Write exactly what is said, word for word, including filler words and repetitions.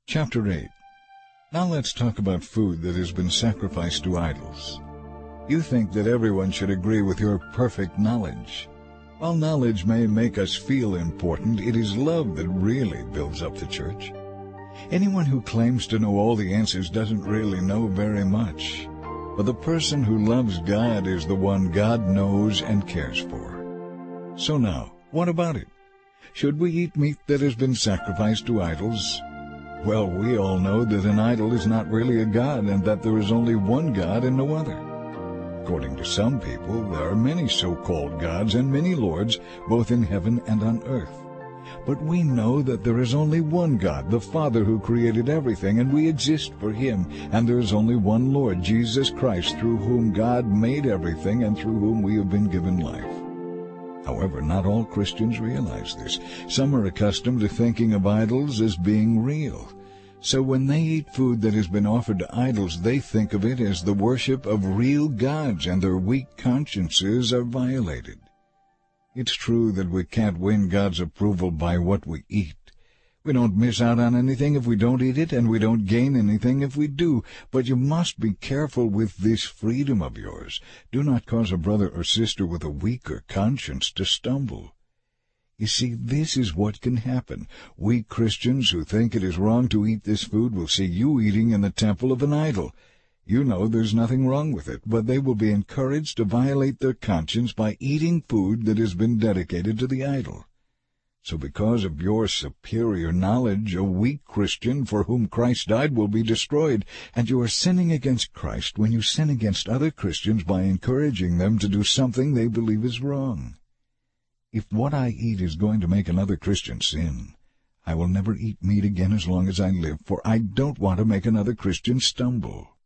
Chapter eight. Now let's talk about food that has been sacrificed to idols. You think that everyone should agree with your perfect knowledge. While knowledge may make us feel important, it is love that really builds up the church. Anyone who claims to know all the answers doesn't really know very much. But the person who loves God is the one God knows and cares for. So now, what about it? Should we eat meat that has been sacrificed to idols? Well, we all know that an idol is not really a god and that there is only one God and no other. According to some people, there are many so-called gods and many lords, both in heaven and on earth. But we know that there is only one God, the Father, who created everything, and we exist for Him, and there is only one Lord, Jesus Christ, through whom God made everything and through whom we have been given life. However, not all Christians realize this. Some are accustomed to thinking of idols as being real. So when they eat food that has been offered to idols, they think of it as the worship of real gods, and their weak consciences are violated. It's true that we can't win God's approval by what we eat. We don't miss out on anything if we don't eat it, and we don't gain anything if we do. But you must be careful with this freedom of yours. Do not cause a brother or sister with a weaker conscience to stumble. You see, this is what can happen. We Christians who think it is wrong to eat this food will see you eating in the temple of an idol. You know there's nothing wrong with it, but they will be encouraged to violate their conscience by eating food that has been dedicated to the idol. So because of your superior knowledge, a weak Christian for whom Christ died will be destroyed, and you are sinning against Christ when you sin against other Christians by encouraging them to do something they believe is wrong. If what I eat is going to make another Christian sin, I will never eat meat again as long as I live, for I don't want to make another Christian stumble.